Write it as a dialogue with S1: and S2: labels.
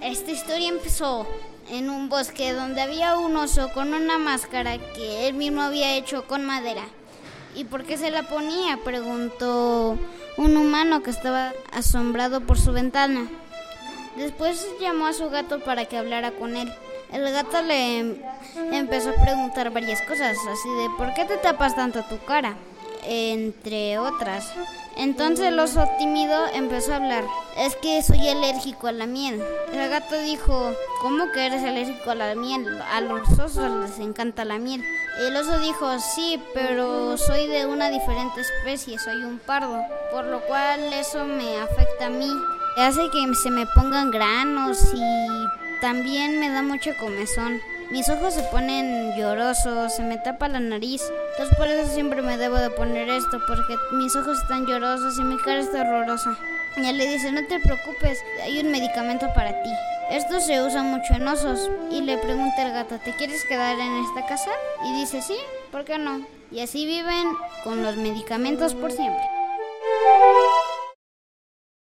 S1: Esta historia empezó en un bosque donde había un oso con una máscara que él mismo había hecho con madera. ¿Y por qué se la ponía?, preguntó un humano que estaba asombrado por su ventana. Después llamó a su gato para que hablara con él. El gato le empezó a preguntar varias cosas, así de ¿por qué te tapas tanto tu cara?, entre otras. Entonces el oso tímido empezó a hablar. Es que soy alérgico a la miel. El gato dijo, ¿cómo que eres alérgico a la miel? A los osos les encanta la miel. El oso dijo, sí, pero soy de una diferente especie, soy un pardo, por lo cual eso me afecta a mí. Hace que se me pongan granos y también me da mucho comezón. Mis ojos se ponen llorosos, se me tapa la nariz. Entonces por eso siempre me debo de poner esto, porque mis ojos están llorosos y mi cara está horrorosa. Y él le dice, no te preocupes, hay un medicamento para ti. Esto se usa mucho en osos. Y le pregunta el gato, ¿te quieres quedar en esta casa? Y dice, sí, ¿por qué no? Y así viven con los medicamentos por siempre.